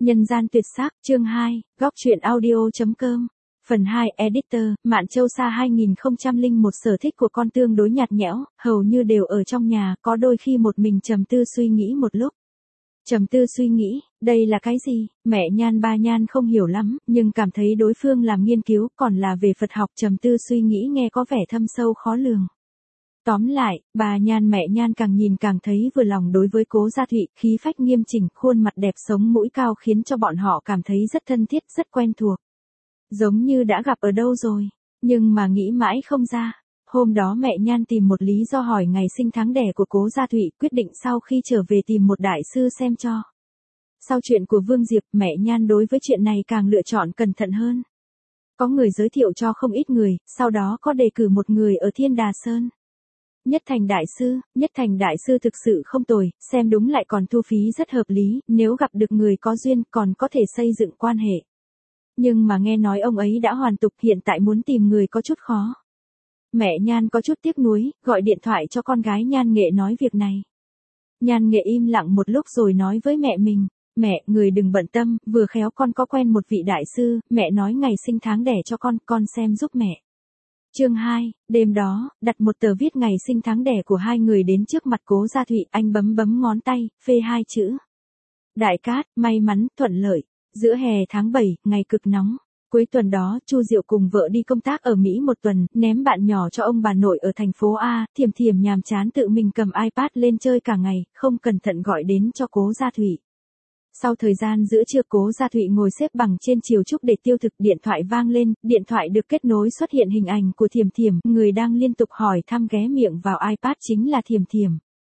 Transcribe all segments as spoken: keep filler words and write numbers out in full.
Nhân gian tuyệt sắc, chương hai, góc truyện audio.com. Phần hai, Editor, Mạn Châu Sa hai không không một. Sở thích của con tương đối nhạt nhẽo, hầu như đều ở trong nhà, có đôi khi một mình trầm tư suy nghĩ một lúc. Trầm tư suy nghĩ, đây là cái gì? Mẹ Nhan ba Nhan không hiểu lắm, nhưng cảm thấy đối phương làm nghiên cứu, còn là về Phật học. Trầm tư suy nghĩ nghe có vẻ thâm sâu khó lường. Tóm lại, bà Nhan mẹ Nhan càng nhìn càng thấy vừa lòng đối với Cố Gia Thụy, khí phách nghiêm chỉnh, khuôn mặt đẹp, sống mũi cao khiến cho bọn họ cảm thấy rất thân thiết, rất quen thuộc. Giống như đã gặp ở đâu rồi, nhưng mà nghĩ mãi không ra. Hôm đó mẹ Nhan tìm một lý do hỏi ngày sinh tháng đẻ của Cố Gia Thụy, quyết định sau khi trở về tìm một đại sư xem cho. Sau chuyện của Vương Diệp, mẹ Nhan đối với chuyện này càng lựa chọn cẩn thận hơn. Có người giới thiệu cho không ít người, sau đó có đề cử một người ở Thiên Đà Sơn. Nhất Thành đại sư, Nhất Thành đại sư thực sự không tồi, xem đúng lại còn thu phí rất hợp lý, nếu gặp được người có duyên còn có thể xây dựng quan hệ. Nhưng mà nghe nói ông ấy đã hoàn tục, hiện tại muốn tìm người có chút khó. Mẹ Nhan có chút tiếc nuối, gọi điện thoại cho con gái Nhan Nghệ nói việc này. Nhan Nghệ im lặng một lúc rồi nói với mẹ mình, mẹ, người đừng bận tâm, vừa khéo con có quen một vị đại sư, mẹ nói ngày sinh tháng đẻ cho con, con xem giúp mẹ. Chương hai, đêm đó, đặt một tờ viết ngày sinh tháng đẻ của hai người đến trước mặt Cố Gia Thụy, anh bấm bấm ngón tay, phê hai chữ. Đại cát, may mắn, thuận lợi. Giữa hè tháng bảy, ngày cực nóng. Cuối tuần đó, Chu Diệu cùng vợ đi công tác ở Mỹ một tuần, ném bạn nhỏ cho ông bà nội ở thành phố A, Thiềm Thiềm nhàm chán tự mình cầm iPad lên chơi cả ngày, không cẩn thận gọi đến cho Cố Gia Thụy. Sau thời gian giữa trưa, Cố Gia Thụy ngồi xếp bằng trên chiều trúc để tiêu thực, điện thoại vang lên, điện thoại được kết nối, xuất hiện hình ảnh của Thiềm Thiềm, người đang liên tục hỏi thăm ghé miệng vào iPad chính là Thiềm Thiềm.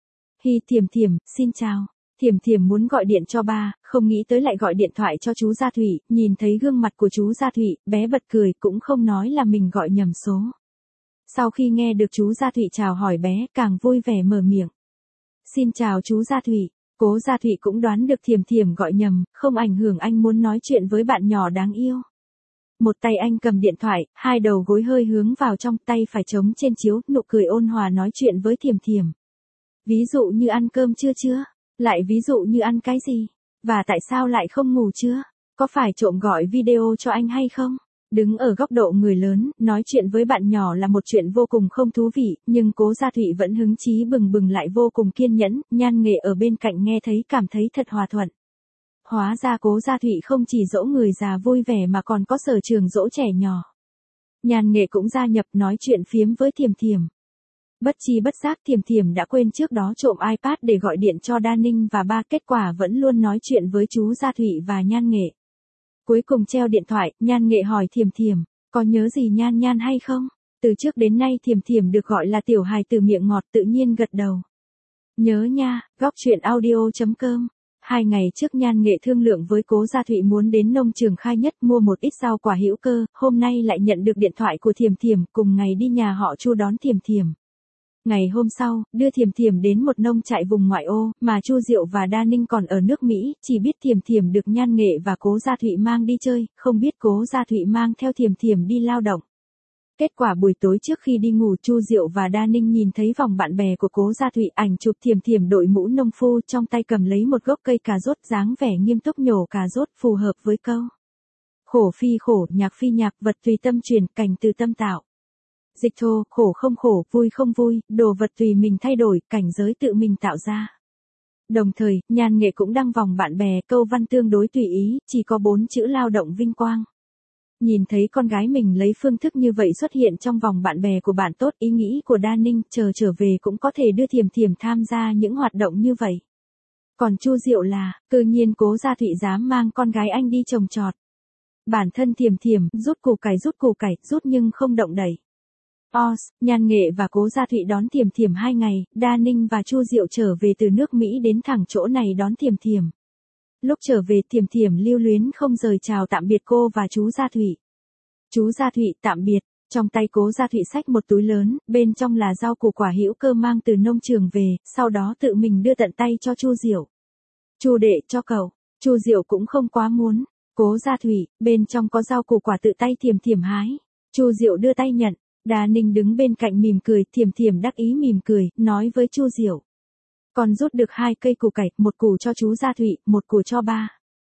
Hi Thiềm Thiềm, xin chào. Thiềm Thiềm muốn gọi điện cho ba, không nghĩ tới lại gọi điện thoại cho chú Gia Thụy, nhìn thấy gương mặt của chú Gia Thụy, bé bật cười, cũng không nói là mình gọi nhầm số. Sau khi nghe được chú Gia Thụy chào hỏi, bé càng vui vẻ mở miệng. Xin chào chú Gia Thụy. Cố Gia Thụy cũng đoán được Thiềm Thiềm gọi nhầm, không ảnh hưởng, anh muốn nói chuyện với bạn nhỏ đáng yêu. Một tay anh cầm điện thoại, hai đầu gối hơi hướng vào trong, tay phải chống trên chiếu, nụ cười ôn hòa nói chuyện với Thiềm Thiềm. Ví dụ như ăn cơm chưa chưa? Lại ví dụ như ăn cái gì? Và tại sao lại không ngủ chưa? Có phải trộm gọi video cho anh hay không? Đứng ở góc độ người lớn, nói chuyện với bạn nhỏ là một chuyện vô cùng không thú vị, nhưng Cố Gia Thụy vẫn hứng chí bừng bừng lại vô cùng kiên nhẫn, Nhan Nghệ ở bên cạnh nghe thấy cảm thấy thật hòa thuận. Hóa ra Cố Gia Thụy không chỉ dỗ người già vui vẻ mà còn có sở trường dỗ trẻ nhỏ. Nhan Nghệ cũng gia nhập nói chuyện phiếm với Thiềm Thiềm. Bất chi bất giác Thiềm Thiềm đã quên trước đó trộm iPad để gọi điện cho Đa Ninh và ba, kết quả vẫn luôn nói chuyện với chú Gia Thụy và Nhan Nghệ. Cuối cùng treo điện thoại, Nhan Nghệ hỏi Thiềm Thiềm, có nhớ gì Nhan Nhan hay không? Từ trước đến nay Thiềm Thiềm được gọi là tiểu hài từ miệng ngọt, tự nhiên gật đầu. Nhớ nha, góc truyện audio.com. Hai ngày trước Nhan Nghệ thương lượng với Cố Gia Thụy muốn đến nông trường Khai Nhất mua một ít rau quả hữu cơ, hôm nay lại nhận được điện thoại của Thiềm Thiềm, cùng ngày đi nhà họ Chu đón Thiềm Thiềm. Ngày hôm sau, đưa Thiềm Thiềm đến một nông trại vùng ngoại ô, mà Chu Diệu và Đa Ninh còn ở nước Mỹ, chỉ biết Thiềm Thiềm được Nhan Nghệ và Cố Gia Thụy mang đi chơi, không biết Cố Gia Thụy mang theo Thiềm Thiềm đi lao động. Kết quả buổi tối trước khi đi ngủ, Chu Diệu và Đa Ninh nhìn thấy vòng bạn bè của Cố Gia Thụy, ảnh chụp Thiềm Thiềm đội mũ nông phu, trong tay cầm lấy một gốc cây cà rốt, dáng vẻ nghiêm túc nhổ cà rốt, phù hợp với câu khổ phi khổ, nhạc phi nhạc, vật tùy tâm truyền, cảnh từ tâm tạo. Dịch thô, khổ không khổ, vui không vui, đồ vật tùy mình thay đổi, cảnh giới tự mình tạo ra. Đồng thời, Nhan Nghệ cũng đăng vòng bạn bè, câu văn tương đối tùy ý, chỉ có bốn chữ lao động vinh quang. Nhìn thấy con gái mình lấy phương thức như vậy xuất hiện trong vòng bạn bè của bạn tốt, ý nghĩ của Đa Ninh chờ trở về cũng có thể đưa Thiềm Thiềm tham gia những hoạt động như vậy. Còn Chu Diệu là, tự nhiên Cố Gia Thụy dám mang con gái anh đi trồng trọt. Bản thân Thiềm Thiềm, rút củ cải rút củ cải, rút nhưng không động đẩy. Os, Nhan Nghệ và Cố Gia Thụy đón Thiềm Thiềm hai ngày, Đa Ninh và Chu Diệu trở về từ nước Mỹ đến thẳng chỗ này đón Thiềm Thiềm. Lúc trở về, Thiềm Thiềm lưu luyến không rời chào tạm biệt cô và chú Gia Thụy. Chú Gia Thụy, tạm biệt. Trong tay Cố Gia Thụy xách một túi lớn, bên trong là rau củ quả hữu cơ mang từ nông trường về, sau đó tự mình đưa tận tay cho Chu Diệu. Chu đệ, cho cậu. Chu Diệu cũng không quá muốn. Cố Gia Thụy, bên trong có rau củ quả tự tay Thiềm Thiềm hái. Chu Diệu đưa tay nhận. Đa Ninh đứng bên cạnh mỉm cười, Thiềm Thiềm đắc ý mỉm cười, nói với Chu Diệu. Còn rút được hai cây củ cải, một củ cho chú Gia Thụy, một củ cho ba.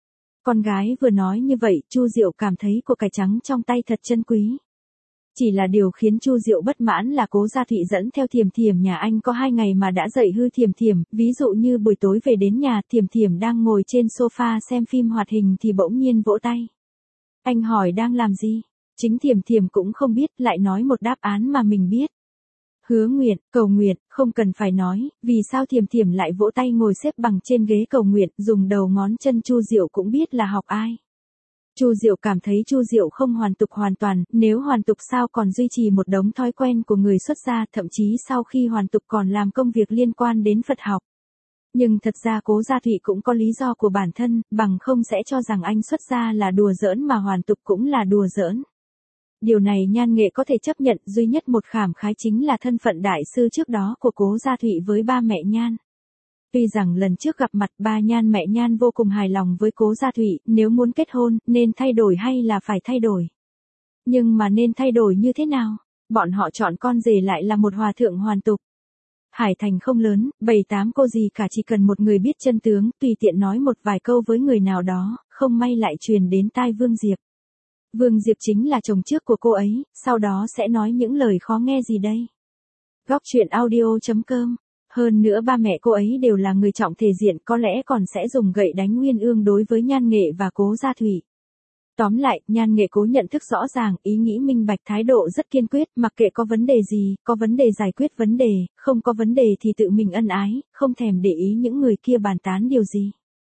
Con gái vừa nói như vậy, Chu Diệu cảm thấy của cải trắng trong tay thật chân quý. Chỉ là điều khiến Chu Diệu bất mãn là Cố Gia Thụy dẫn theo Thiểm Thiểm nhà anh có hai ngày mà đã dạy hư Thiểm Thiểm, ví dụ như buổi tối về đến nhà, Thiểm Thiểm đang ngồi trên sofa xem phim hoạt hình thì bỗng nhiên vỗ tay. Anh hỏi đang làm gì? Chính Thiểm Thiểm cũng không biết, lại nói một đáp án mà mình biết. Hứa nguyện, cầu nguyện, không cần phải nói, vì sao Thiểm Thiểm lại vỗ tay ngồi xếp bằng trên ghế cầu nguyện, dùng đầu ngón chân Chu Diệu cũng biết là học ai. Chu Diệu cảm thấy Chu Diệu không hoàn tục hoàn toàn, nếu hoàn tục sao còn duy trì một đống thói quen của người xuất gia, thậm chí sau khi hoàn tục còn làm công việc liên quan đến Phật học. Nhưng thật ra Cố Gia Thụy cũng có lý do của bản thân, bằng không sẽ cho rằng anh xuất gia là đùa giỡn mà hoàn tục cũng là đùa giỡn. Điều này Nhan Nghệ có thể chấp nhận, duy nhất một khảm khái chính là thân phận đại sư trước đó của Cố Gia Thụy với ba mẹ Nhan. Tuy rằng lần trước gặp mặt ba Nhan mẹ Nhan vô cùng hài lòng với Cố Gia Thụy, nếu muốn kết hôn, nên thay đổi hay là phải thay đổi. Nhưng mà nên thay đổi như thế nào? Bọn họ chọn con rể lại là một hòa thượng hoàn tục. Hải Thành không lớn, bảy tám cô gì cả, chỉ cần một người biết chân tướng, tùy tiện nói một vài câu với người nào đó, không may lại truyền đến tai Vương Diệp. Vương Diệp chính là chồng trước của cô ấy, sau đó sẽ nói những lời khó nghe gì đây? Góc truyện audio chấm com. Hơn nữa ba mẹ cô ấy đều là người trọng thể diện, có lẽ còn sẽ dùng gậy đánh Nguyên Ương đối với Nhan Nghệ và Cố Gia Thụy. Tóm lại, Nhan Nghệ cố nhận thức rõ ràng, ý nghĩ minh bạch, thái độ rất kiên quyết, mặc kệ có vấn đề gì, có vấn đề giải quyết vấn đề, không có vấn đề thì tự mình ân ái, không thèm để ý những người kia bàn tán điều gì.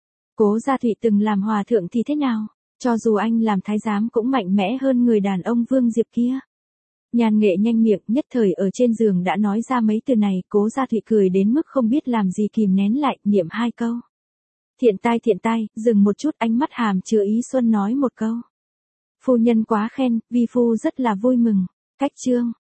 Cố Gia Thụy từng làm hòa thượng thì thế nào? Cho dù anh làm thái giám cũng mạnh mẽ hơn người đàn ông Vương Diệp kia. Nhan Nghệ nhanh miệng, nhất thời ở trên giường đã nói ra mấy từ này, Cố Gia Thụy cười đến mức không biết làm gì kìm nén lại, niệm hai câu. Thiện tai thiện tai, dừng một chút, ánh mắt hàm chứa ý xuân nói một câu. Phu nhân quá khen, vi phu rất là vui mừng. Cách chương.